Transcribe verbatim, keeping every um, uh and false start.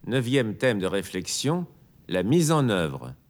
Neuvième thème de réflexion, la mise en œuvre.